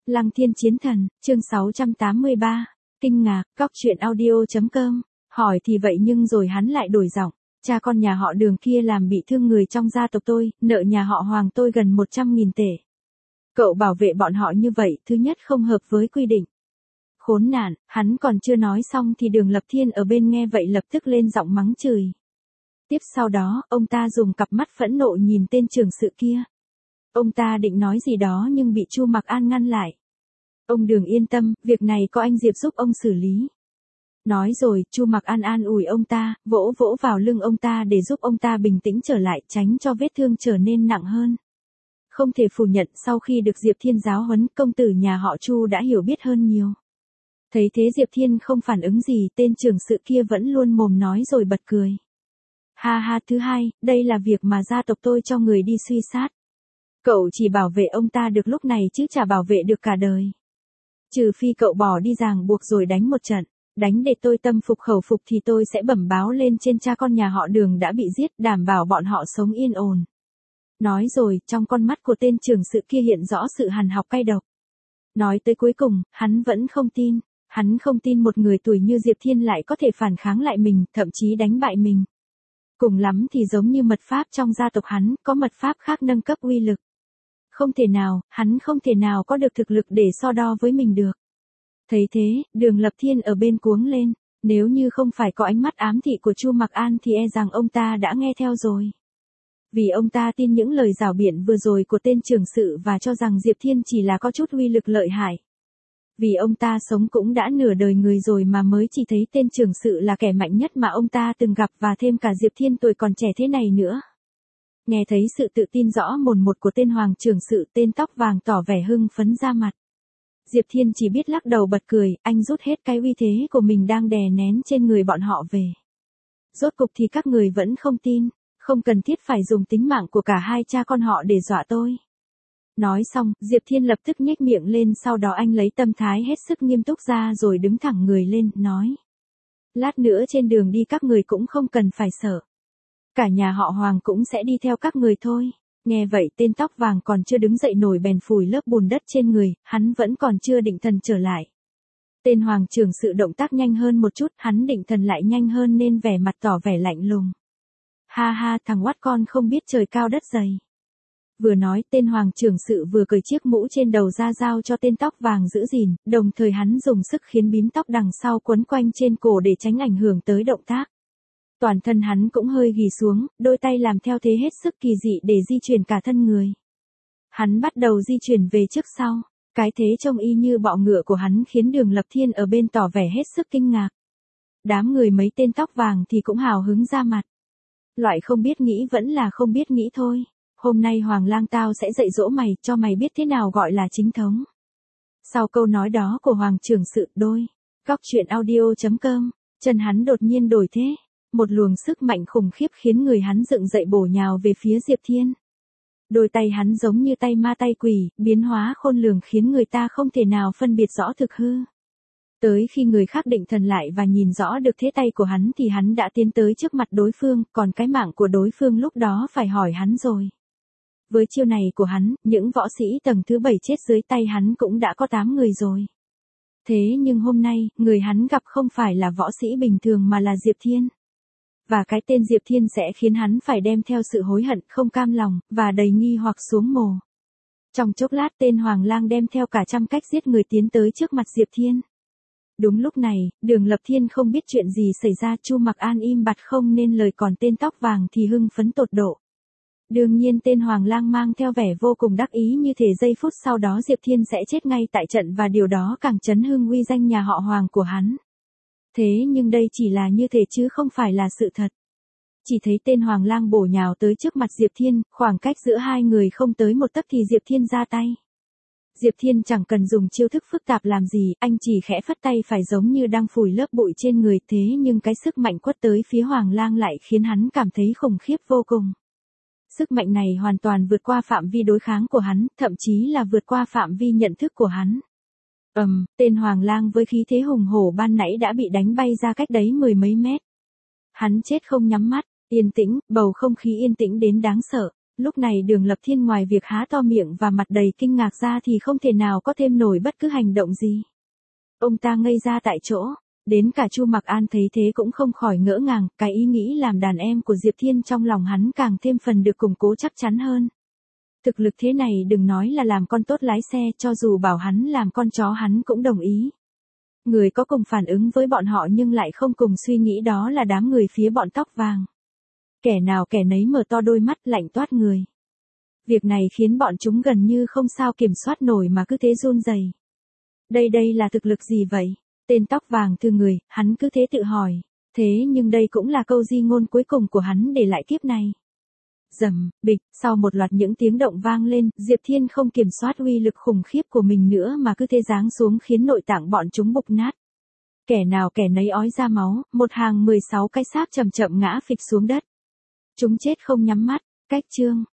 Lăng Thiên Chiến Thần, chương 683. Kinh ngạc, Cóc Truyện Audio.com. Hỏi thì vậy nhưng rồi hắn lại đổi giọng. Cha con nhà họ Đường kia làm bị thương người trong gia tộc tôi, nợ nhà họ Hoàng tôi gần 100.000 tệ. Cậu bảo vệ bọn họ như vậy, thứ nhất không hợp với quy định. Khốn nạn, hắn còn chưa nói xong thì Đường Lập Thiên ở bên nghe vậy lập tức lên giọng mắng chửi. Tiếp sau đó, ông ta dùng cặp mắt phẫn nộ nhìn tên trưởng sự kia. Ông ta định nói gì đó nhưng bị Chu Mặc An ngăn lại. Ông Đường yên tâm, việc này có anh Diệp giúp ông xử lý. Nói rồi, Chu Mặc An an ủi ông ta, vỗ vỗ vào lưng ông ta để giúp ông ta bình tĩnh trở lại, tránh cho vết thương trở nên nặng hơn. Không thể phủ nhận sau khi được Diệp Thiên giáo huấn, công tử nhà họ Chu đã hiểu biết hơn nhiều. Thấy thế Diệp Thiên không phản ứng gì, tên trưởng sự kia vẫn luôn mồm nói rồi bật cười. Ha ha, thứ hai, đây là việc mà gia tộc tôi cho người đi suy sát. Cậu chỉ bảo vệ ông ta được lúc này chứ chả bảo vệ được cả đời. Trừ phi cậu bỏ đi ràng buộc rồi đánh một trận, đánh để tôi tâm phục khẩu phục thì tôi sẽ bẩm báo lên trên cha con nhà họ Đường đã bị giết, đảm bảo bọn họ sống yên ổn. Nói rồi, trong con mắt của tên trưởng sự kia hiện rõ sự hằn học cay độc. Nói tới cuối cùng, hắn vẫn không tin. Hắn không tin một người tuổi như Diệp Thiên lại có thể phản kháng lại mình, thậm chí đánh bại mình. Cùng lắm thì giống như mật pháp trong gia tộc hắn, có mật pháp khác nâng cấp uy lực. Không thể nào, hắn không thể nào có được thực lực để so đo với mình được. Thấy thế, Đường Lập Thiên ở bên cuống lên, nếu như không phải có ánh mắt ám thị của Chu Mặc An thì e rằng ông ta đã nghe theo rồi. Vì ông ta tin những lời giảo biện vừa rồi của tên trưởng sự và cho rằng Diệp Thiên chỉ là có chút uy lực lợi hại. Vì ông ta sống cũng đã nửa đời người rồi mà mới chỉ thấy tên trưởng sự là kẻ mạnh nhất mà ông ta từng gặp và thêm cả Diệp Thiên tuổi còn trẻ thế này nữa. Nghe thấy sự tự tin rõ mồn một của tên hoàng trưởng sự, tên tóc vàng tỏ vẻ hưng phấn ra mặt. Diệp Thiên chỉ biết lắc đầu bật cười, anh rút hết cái uy thế của mình đang đè nén trên người bọn họ về. Rốt cục thì các người vẫn không tin, không cần thiết phải dùng tính mạng của cả hai cha con họ để dọa tôi. Nói xong, Diệp Thiên lập tức nhếch miệng lên, sau đó anh lấy tâm thái hết sức nghiêm túc ra rồi đứng thẳng người lên, nói. Lát nữa trên đường đi các người cũng không cần phải sợ. Cả nhà họ Hoàng cũng sẽ đi theo các người thôi. Nghe vậy tên tóc vàng còn chưa đứng dậy nổi bèn phủi lớp bùn đất trên người, hắn vẫn còn chưa định thần trở lại. Tên hoàng trưởng sự động tác nhanh hơn một chút, hắn định thần lại nhanh hơn nên vẻ mặt tỏ vẻ lạnh lùng. Ha ha, thằng oát con không biết trời cao đất dày. Vừa nói, tên hoàng trưởng sự vừa cởi chiếc mũ trên đầu ra giao cho tên tóc vàng giữ gìn, đồng thời hắn dùng sức khiến bím tóc đằng sau quấn quanh trên cổ để tránh ảnh hưởng tới động tác. Toàn thân hắn cũng hơi ghì xuống, đôi tay làm theo thế hết sức kỳ dị để di chuyển cả thân người. Hắn bắt đầu di chuyển về trước sau, cái thế trông y như bọ ngựa của hắn khiến Đường Lập Thiên ở bên tỏ vẻ hết sức kinh ngạc. Đám người mấy tên tóc vàng thì cũng hào hứng ra mặt. Loại không biết nghĩ vẫn là không biết nghĩ thôi. Hôm nay Hoàng Lang tao sẽ dạy dỗ mày, cho mày biết thế nào gọi là chính thống. Sau câu nói đó của Hoàng trưởng sự đôi, Cóc Truyện Audio.com, chân hắn đột nhiên đổi thế. Một luồng sức mạnh khủng khiếp khiến người hắn dựng dậy bổ nhào về phía Diệp Thiên. Đôi tay hắn giống như tay ma tay quỷ, biến hóa khôn lường khiến người ta không thể nào phân biệt rõ thực hư. Tới khi người khác định thần lại và nhìn rõ được thế tay của hắn thì hắn đã tiến tới trước mặt đối phương, còn cái mạng của đối phương lúc đó phải hỏi hắn rồi. Với chiêu này của hắn, những võ sĩ tầng thứ 7 chết dưới tay hắn cũng đã có 8 người rồi. Thế nhưng hôm nay, người hắn gặp không phải là võ sĩ bình thường mà là Diệp Thiên. Và cái tên Diệp Thiên sẽ khiến hắn phải đem theo sự hối hận, không cam lòng, và đầy nghi hoặc xuống mồ. Trong chốc lát tên Hoàng Lang đem theo cả trăm cách giết người tiến tới trước mặt Diệp Thiên. Đúng lúc này, Đường Lập Thiên không biết chuyện gì xảy ra, Chu Mặc An im bặt không nên lời, còn tên tóc vàng thì hưng phấn tột độ. Đương nhiên tên Hoàng Lang mang theo vẻ vô cùng đắc ý như thể giây phút sau đó Diệp Thiên sẽ chết ngay tại trận và điều đó càng chấn hưng uy danh nhà họ Hoàng của hắn. Thế nhưng đây chỉ là như thế chứ không phải là sự thật. Chỉ thấy tên Hoàng Lang bổ nhào tới trước mặt Diệp Thiên, khoảng cách giữa hai người không tới một tấc thì Diệp Thiên ra tay. Diệp Thiên chẳng cần dùng chiêu thức phức tạp làm gì, anh chỉ khẽ phất tay phải giống như đang phủi lớp bụi trên người, thế nhưng cái sức mạnh quất tới phía Hoàng Lang lại khiến hắn cảm thấy khủng khiếp vô cùng. Sức mạnh này hoàn toàn vượt qua phạm vi đối kháng của hắn, thậm chí là vượt qua phạm vi nhận thức của hắn. Tên Hoàng Lang với khí thế hùng hổ ban nãy đã bị đánh bay ra cách đấy 10 mấy mét. Hắn chết không nhắm mắt, yên tĩnh, bầu không khí yên tĩnh đến đáng sợ. Lúc này Đường Lập Thiên ngoài việc há to miệng và mặt đầy kinh ngạc ra thì không thể nào có thêm nổi bất cứ hành động gì. Ông ta ngây ra tại chỗ, đến cả Chu Mặc An thấy thế cũng không khỏi ngỡ ngàng, cái ý nghĩ làm đàn em của Diệp Thiên trong lòng hắn càng thêm phần được củng cố chắc chắn hơn. Thực lực thế này đừng nói là làm con tốt lái xe, cho dù bảo hắn làm con chó hắn cũng đồng ý. Người có cùng phản ứng với bọn họ nhưng lại không cùng suy nghĩ đó là đám người phía bọn tóc vàng. Kẻ nào kẻ nấy mở to đôi mắt lạnh toát người. Việc này khiến bọn chúng gần như không sao kiểm soát nổi mà cứ thế run rẩy. Đây là thực lực gì vậy? Tên tóc vàng thưa người, hắn cứ thế tự hỏi. Thế nhưng đây cũng là câu di ngôn cuối cùng của hắn để lại kiếp này. Rầm, bịch, sau một loạt những tiếng động vang lên, Diệp Thiên không kiểm soát uy lực khủng khiếp của mình nữa mà cứ thế giáng xuống khiến nội tạng bọn chúng bục nát. Kẻ nào kẻ nấy ói ra máu, một hàng 16 cái xác chậm chậm ngã phịch xuống đất. Chúng chết không nhắm mắt, cách chương.